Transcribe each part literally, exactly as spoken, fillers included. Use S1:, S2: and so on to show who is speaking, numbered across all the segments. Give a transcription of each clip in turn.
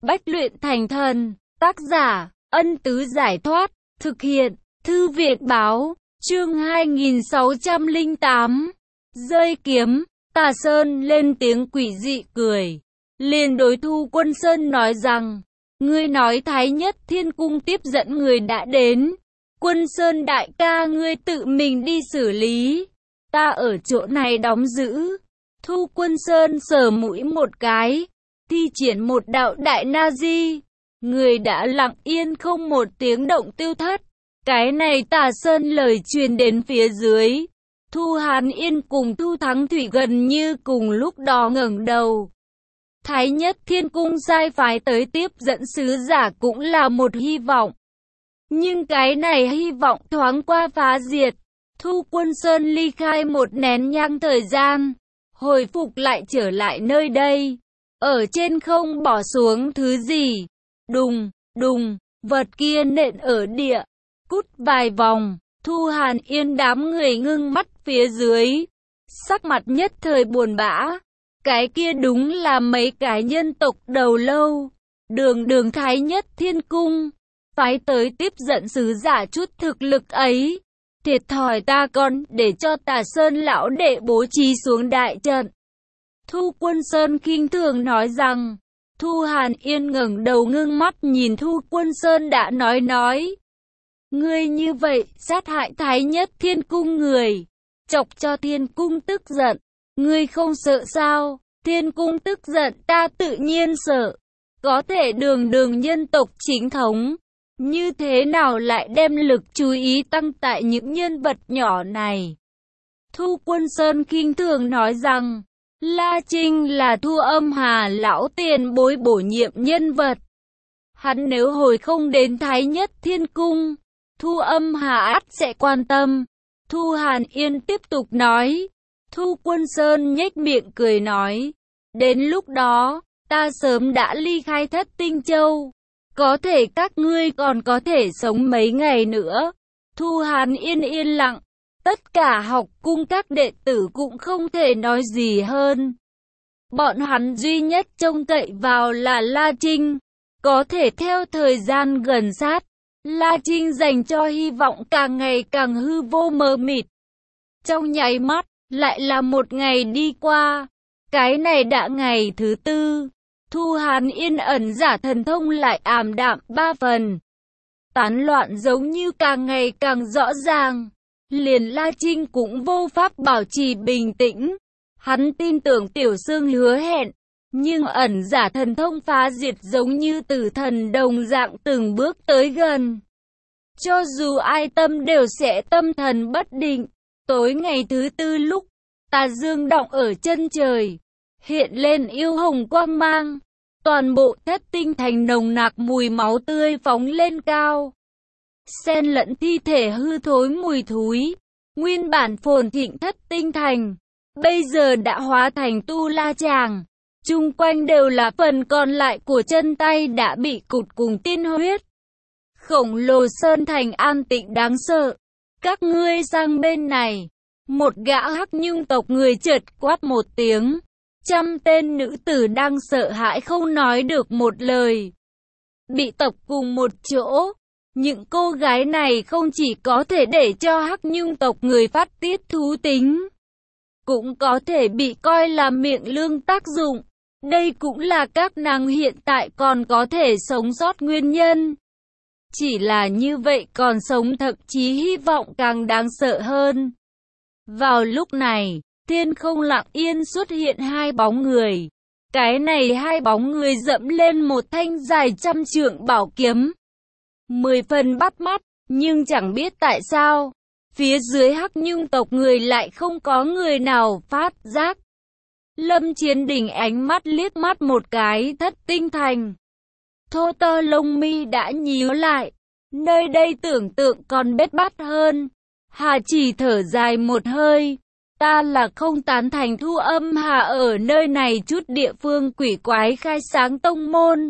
S1: Bách luyện thành thần. Tác giả, Ân Tứ Giải Thoát. Thực hiện, Thư viện Báo. Chương hai nghìn sáu trăm lẻ tám. Rơi kiếm. Tà Sơn lên tiếng quỷ dị cười. Liền đối Thu Quân Sơn nói rằng, ngươi nói Thái Nhất Thiên Cung tiếp dẫn người đã đến. Quân Sơn đại ca ngươi tự mình đi xử lý. Ta ở chỗ này đóng giữ. Thu Quân Sơn sờ mũi một cái, thi triển một đạo đại na di. Người đã lặng yên không một tiếng động tiêu thất. Cái này Tà Sơn lời truyền đến phía dưới. Thu Hàn Yên cùng Thu Thắng Thủy gần như cùng lúc đó ngẩng đầu. Thái Nhất Thiên Cung sai phái tới tiếp dẫn sứ giả cũng là một hy vọng. Nhưng cái này hy vọng thoáng qua phá diệt. Thu Quân Sơn ly khai một nén nhang thời gian, hồi phục lại trở lại nơi đây. Ở trên không bỏ xuống thứ gì. Đùng, đùng, vật kia nện ở địa. Cút vài vòng, Thu Hàn Yên đám người ngưng mắt phía dưới. Sắc mặt nhất thời buồn bã. Cái kia đúng là mấy cái nhân tộc đầu lâu. Đường đường Thái Nhất Thiên Cung. Phái tới tiếp dẫn sứ giả chút thực lực ấy. Thiệt thòi ta còn để cho Tà Sơn lão đệ bố trí xuống đại trận. Thu Quân Sơn khinh thường nói rằng. Thu Hàn Yên ngẩng đầu ngưng mắt nhìn Thu Quân Sơn đã nói nói. Ngươi như vậy sát hại Thái Nhất Thiên Cung người. Chọc cho Thiên Cung tức giận. Ngươi không sợ sao? Thiên Cung tức giận ta tự nhiên sợ. Có thể đường đường nhân tộc chính thống. Như thế nào lại đem lực chú ý tăng tại những nhân vật nhỏ này? Thu Quân Sơn khinh thường nói rằng, La Trinh là Thu Âm Hà lão tiền bối bổ nhiệm nhân vật. Hắn nếu hồi không đến Thái Nhất Thiên Cung, Thu Âm Hà ắt sẽ quan tâm. Thu Hàn Yên tiếp tục nói. Thu Quân Sơn nhếch miệng cười nói, đến lúc đó, ta sớm đã ly khai Thất Tinh Châu. Có thể các ngươi còn có thể sống mấy ngày nữa. Thu Hàn Yên yên lặng. Tất cả học cung các đệ tử cũng không thể nói gì hơn. Bọn hắn duy nhất trông cậy vào là La Trinh. Có thể theo thời gian gần sát, La Trinh dành cho hy vọng càng ngày càng hư vô mờ mịt. Trong nháy mắt, lại là một ngày đi qua. Cái này đã ngày thứ tư. Thu Hàn Yên ẩn giả thần thông lại ảm đạm ba phần. Tán loạn giống như càng ngày càng rõ ràng. Liền La Trinh cũng vô pháp bảo trì bình tĩnh. Hắn tin tưởng Tiểu Sương hứa hẹn. Nhưng ẩn giả thần thông phá diệt giống như tử thần đồng dạng từng bước tới gần. Cho dù ai tâm đều sẽ tâm thần bất định. Tối ngày thứ tư lúc, tà dương động ở chân trời. Hiện lên yêu hồng quang mang. Toàn bộ Thất Tinh Thành nồng nặc mùi máu tươi phóng lên cao. Xen lẫn thi thể hư thối mùi thúi. Nguyên bản phồn thịnh Thất Tinh Thành, bây giờ đã hóa thành tu la tràng. Chung quanh đều là phần còn lại của chân tay đã bị cụt cùng tiên huyết. Khổng lồ sơn thành an tịnh đáng sợ. Các ngươi sang bên này. Một gã Hắc Nhung tộc người chợt quát một tiếng. Trăm tên nữ tử đang sợ hãi không nói được một lời. Bị tập cùng một chỗ. Những cô gái này không chỉ có thể để cho Hắc Nhung tộc người phát tiết thú tính, cũng có thể bị coi là miệng lương tác dụng. Đây cũng là các nàng hiện tại còn có thể sống sót nguyên nhân. Chỉ là như vậy còn sống thậm chí hy vọng càng đáng sợ hơn. Vào lúc này, thiên không lặng yên xuất hiện hai bóng người. Cái này hai bóng người dẫm lên một thanh dài trăm trượng bảo kiếm. Mười phần bắt mắt, nhưng chẳng biết tại sao, phía dưới Hắc Nhung tộc người lại không có người nào phát giác. Lâm Chiến Đình ánh mắt liếc mắt một cái Thất Tinh Thành. Thô tơ lông mi đã nhíu lại, nơi đây tưởng tượng còn bết bát hơn. Hà chỉ thở dài một hơi. Ta là không tán thành Thu Âm Hà ở nơi này chút địa phương quỷ quái khai sáng tông môn.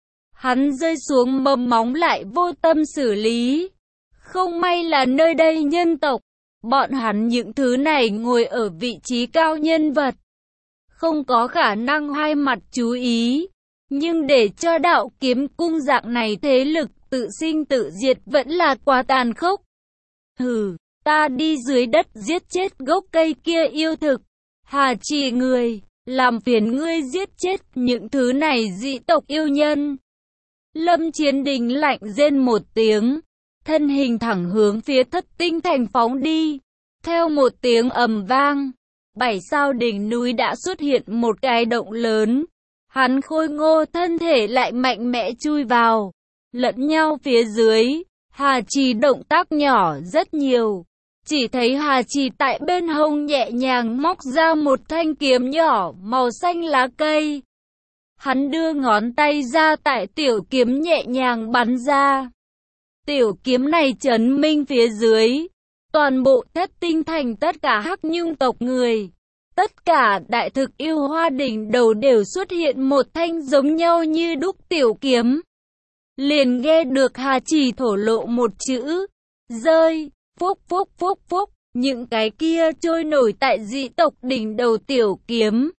S1: Hắn rơi xuống mầm móng lại vô tâm xử lý. Không may là nơi đây nhân tộc. Bọn hắn những thứ này ngồi ở vị trí cao nhân vật. Không có khả năng hai mặt chú ý. Nhưng để cho đạo kiếm cung dạng này thế lực tự sinh tự diệt vẫn là quá tàn khốc. Hừ, ta đi dưới đất giết chết gốc cây kia yêu thực. Hà Trì người, làm phiền ngươi giết chết những thứ này dị tộc yêu nhân. Lâm Chiến Đình lạnh rên một tiếng, thân hình thẳng hướng phía Thất Tinh Thành phóng đi. Theo một tiếng ầm vang, bảy sao đỉnh núi đã xuất hiện một cái động lớn. Hắn khôi ngô thân thể lại mạnh mẽ chui vào, lẫn nhau phía dưới. Hà Trì động tác nhỏ rất nhiều. Chỉ thấy Hà Trì tại bên hông nhẹ nhàng móc ra một thanh kiếm nhỏ màu xanh lá cây. Hắn đưa ngón tay ra tại tiểu kiếm nhẹ nhàng bắn ra. Tiểu kiếm này chấn minh phía dưới. Toàn bộ Thất Tinh Thành tất cả Hắc Nhung tộc người, tất cả đại thực yêu hoa đỉnh đầu đều xuất hiện một thanh giống nhau như đúc tiểu kiếm. Liền nghe được Hà Trì thổ lộ một chữ, rơi, phúc phúc phúc phúc, những cái kia trôi nổi tại dị tộc đỉnh đầu tiểu kiếm.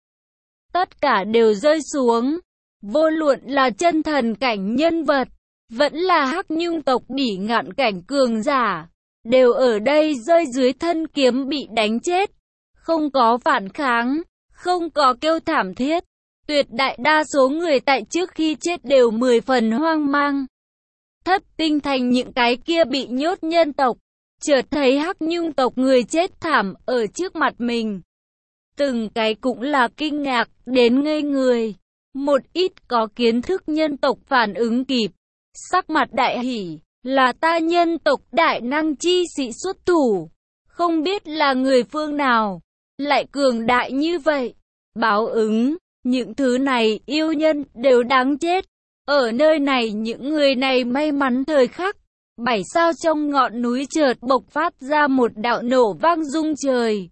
S1: Tất cả đều rơi xuống, vô luận là chân thần cảnh nhân vật, vẫn là Hắc Nhung tộc bỉ ngạn cảnh cường giả, đều ở đây rơi dưới thân kiếm bị đánh chết. Không có phản kháng, không có kêu thảm thiết. Tuyệt đại đa số người tại trước khi chết đều mười phần hoang mang. Thất Tinh Thành những cái kia bị nhốt nhân tộc, chợt thấy Hắc Nhung tộc người chết thảm ở trước mặt mình. Từng cái cũng là kinh ngạc đến ngây người. Một ít có kiến thức nhân tộc phản ứng kịp, sắc mặt đại hỉ, là ta nhân tộc đại năng chi sĩ xuất thủ. Không biết là người phương nào, lại cường đại như vậy. Báo ứng, những thứ này yêu nhân đều đáng chết. Ở nơi này những người này may mắn thời khắc. Bảy sao trong ngọn núi chợt bộc phát ra một đạo nổ vang rung trời.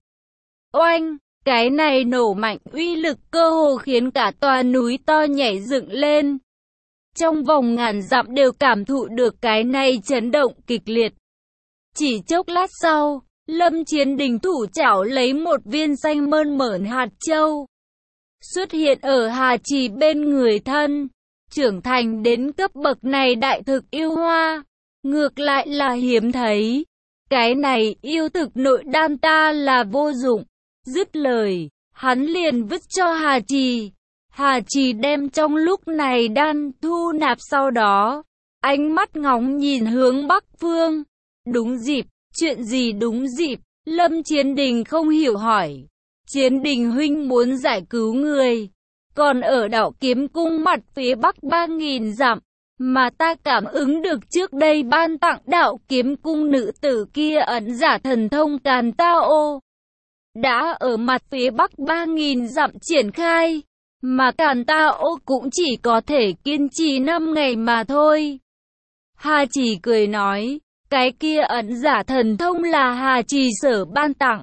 S1: Oanh, cái này nổ mạnh uy lực cơ hồ khiến cả tòa núi to nhảy dựng lên. Trong vòng ngàn dặm đều cảm thụ được cái này chấn động kịch liệt. Chỉ chốc lát sau, Lâm Chiến Đình thủ chảo lấy một viên xanh mơn mởn hạt châu, xuất hiện ở Hà Trì bên người thân. Trưởng thành đến cấp bậc này đại thực yêu hoa, ngược lại là hiếm thấy. Cái này yêu thực nội đan ta là vô dụng. Dứt lời, hắn liền vứt cho Hà Trì. Hà Trì đem trong lúc này đan thu nạp, sau đó ánh mắt ngóng nhìn hướng Bắc phương. Đúng dịp, chuyện gì đúng dịp? Lâm Chiến Đình không hiểu hỏi. Chiến Đình huynh muốn giải cứu người, còn ở đảo Kiếm Cung mặt phía bắc ba nghìn dặm, mà ta cảm ứng được trước đây ban tặng đạo Kiếm Cung nữ tử kia ẩn giả thần thông Càn Tao, đã ở mặt phía bắc ba nghìn dặm triển khai, mà Càn Tao cũng chỉ có thể kiên trì năm ngày mà thôi. Hà Trì cười nói, cái kia ẩn giả thần thông là Hà Trì sở ban tặng.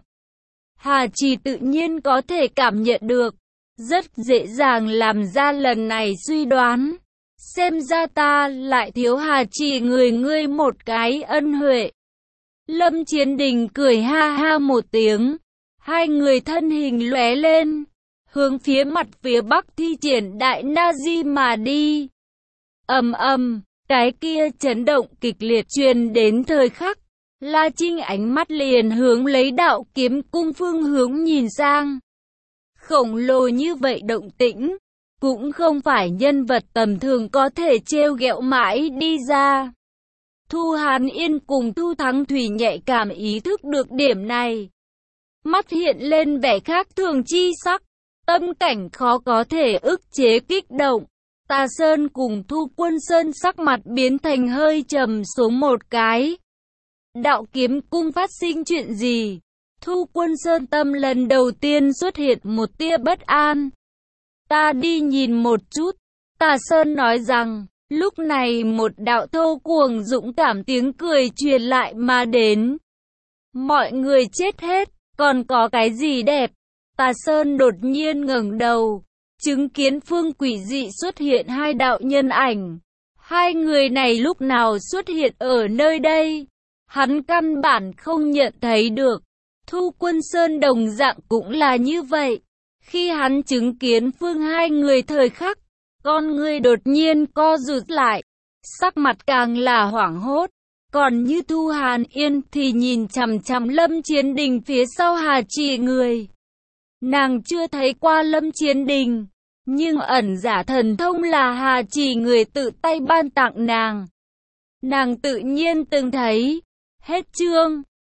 S1: Hà Trì tự nhiên có thể cảm nhận được, rất dễ dàng làm ra lần này suy đoán. Xem ra ta lại thiếu Hà Trì người ngươi một cái ân huệ. Lâm Chiến Đình cười ha ha một tiếng, hai người thân hình lóe lên, hướng phía mặt phía bắc thi triển đại na di mà đi. Ầm ầm, cái kia chấn động kịch liệt truyền đến thời khắc, La Trinh ánh mắt liền hướng lấy đạo Kiếm Cung phương hướng nhìn sang. Khổng lồ như vậy động tĩnh, cũng không phải nhân vật tầm thường có thể trêu ghẹo mãi đi ra. Thu Hàn Yên cùng Thu Thắng Thủy nhạy cảm ý thức được điểm này. Mắt hiện lên vẻ khác thường chi sắc, tâm cảnh khó có thể ức chế kích động. Tà Sơn cùng Thu Quân Sơn sắc mặt biến thành hơi trầm xuống một cái. Đạo Kiếm Cung phát sinh chuyện gì? Thu Quân Sơn tâm lần đầu tiên xuất hiện một tia bất an. Ta đi nhìn một chút. Tà Sơn nói rằng, lúc này một đạo thô cuồng dũng cảm tiếng cười truyền lại mà đến. Mọi người chết hết, còn có cái gì đẹp? Tà Sơn đột nhiên ngẩng đầu, chứng kiến phương quỷ dị xuất hiện hai đạo nhân ảnh. Hai người này lúc nào xuất hiện ở nơi đây? Hắn căn bản không nhận thấy được. Thu Quân Sơn đồng dạng cũng là như vậy. Khi hắn chứng kiến phương hai người thời khắc, Con ngươi đột nhiên co rụt lại, sắc mặt càng là hoảng hốt. Còn như Thu Hàn Yên thì nhìn chằm chằm Lâm Chiến Đình phía sau Hà Chỉ người. Nàng chưa thấy qua Lâm Chiến Đình, nhưng ẩn giả thần thông là Hà Chỉ người tự tay ban tặng nàng. Nàng tự nhiên từng thấy. Hết chương.